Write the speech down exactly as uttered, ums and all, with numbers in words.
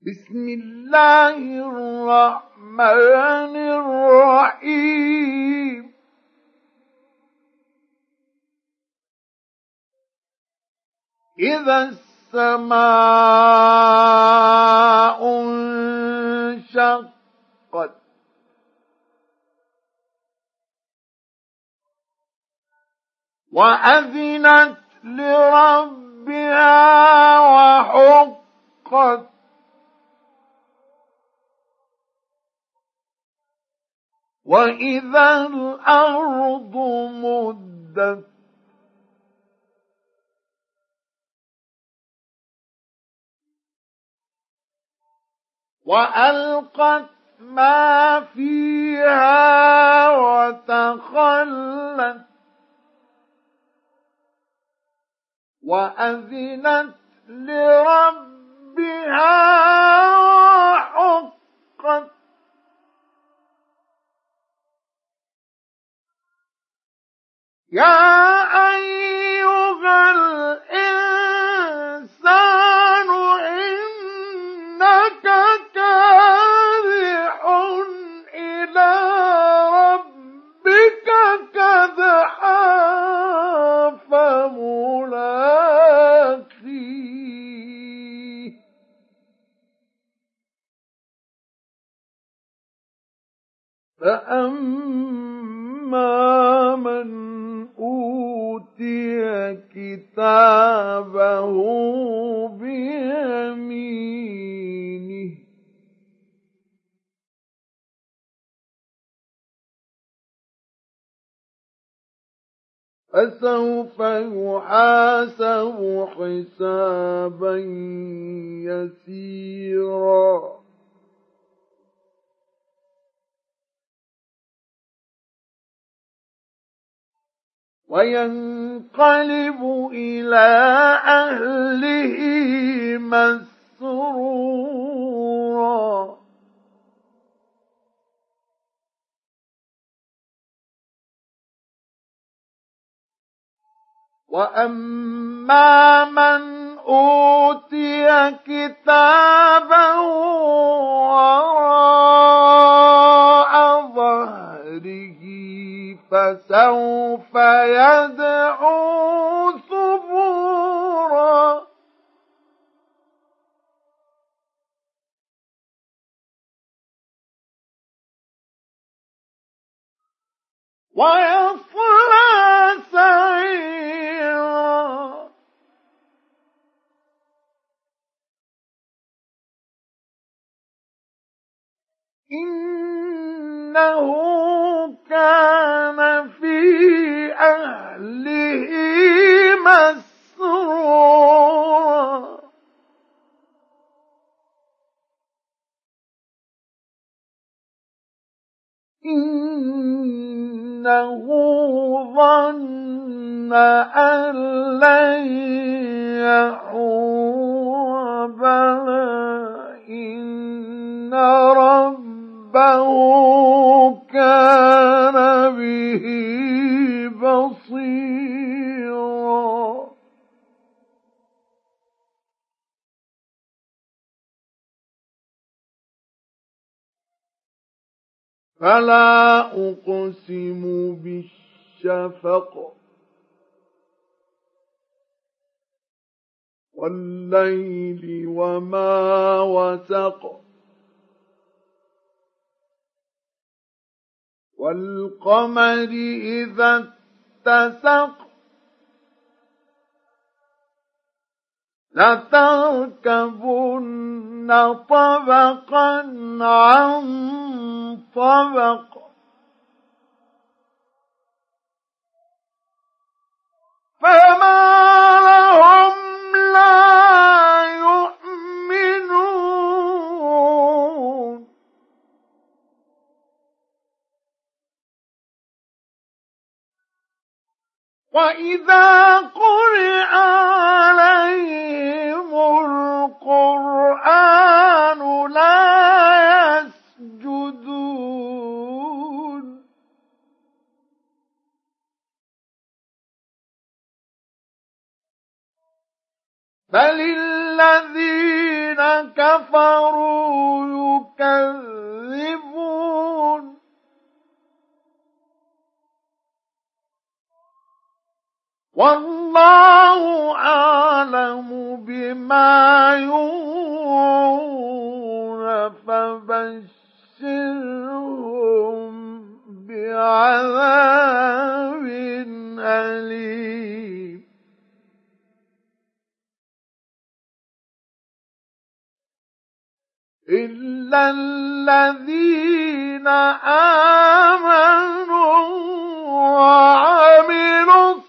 بسم الله الرحمن الرحيم إذا السماء انشقت وأذنت لربها وحقت وإذا الأرض مدت وألقت ما فيها وتخلت وأذنت لربها وحقت يا أيها الإنسان إنك كادح إلى ربك كدحا فملاقيه فأما من أوتي كتابه بيمينه فسوف يحاسب حسابا يسيرا وينقلب إلى أهله مسرورا وأما من أوتي كتابه وراء ظهره فسوف يدعو ثبورا ويصلى سعيرا إنه كان في أهله مسرورا إنه ظن أن لن يحور بلى إن ربه كان به بصيرا فلا أقسم بالشفق والليل وما وسق والقمر إذا اتسق لتركبن طبقا عن طبق فما لهم لا يؤمنون وإذا قرئ عليهم القرآن لا يسجدون بل الذين كفروا يكذبون والله أعلم بما يوعون فبشرهم بعذاب أليم إلا الذين آمنوا وعملوا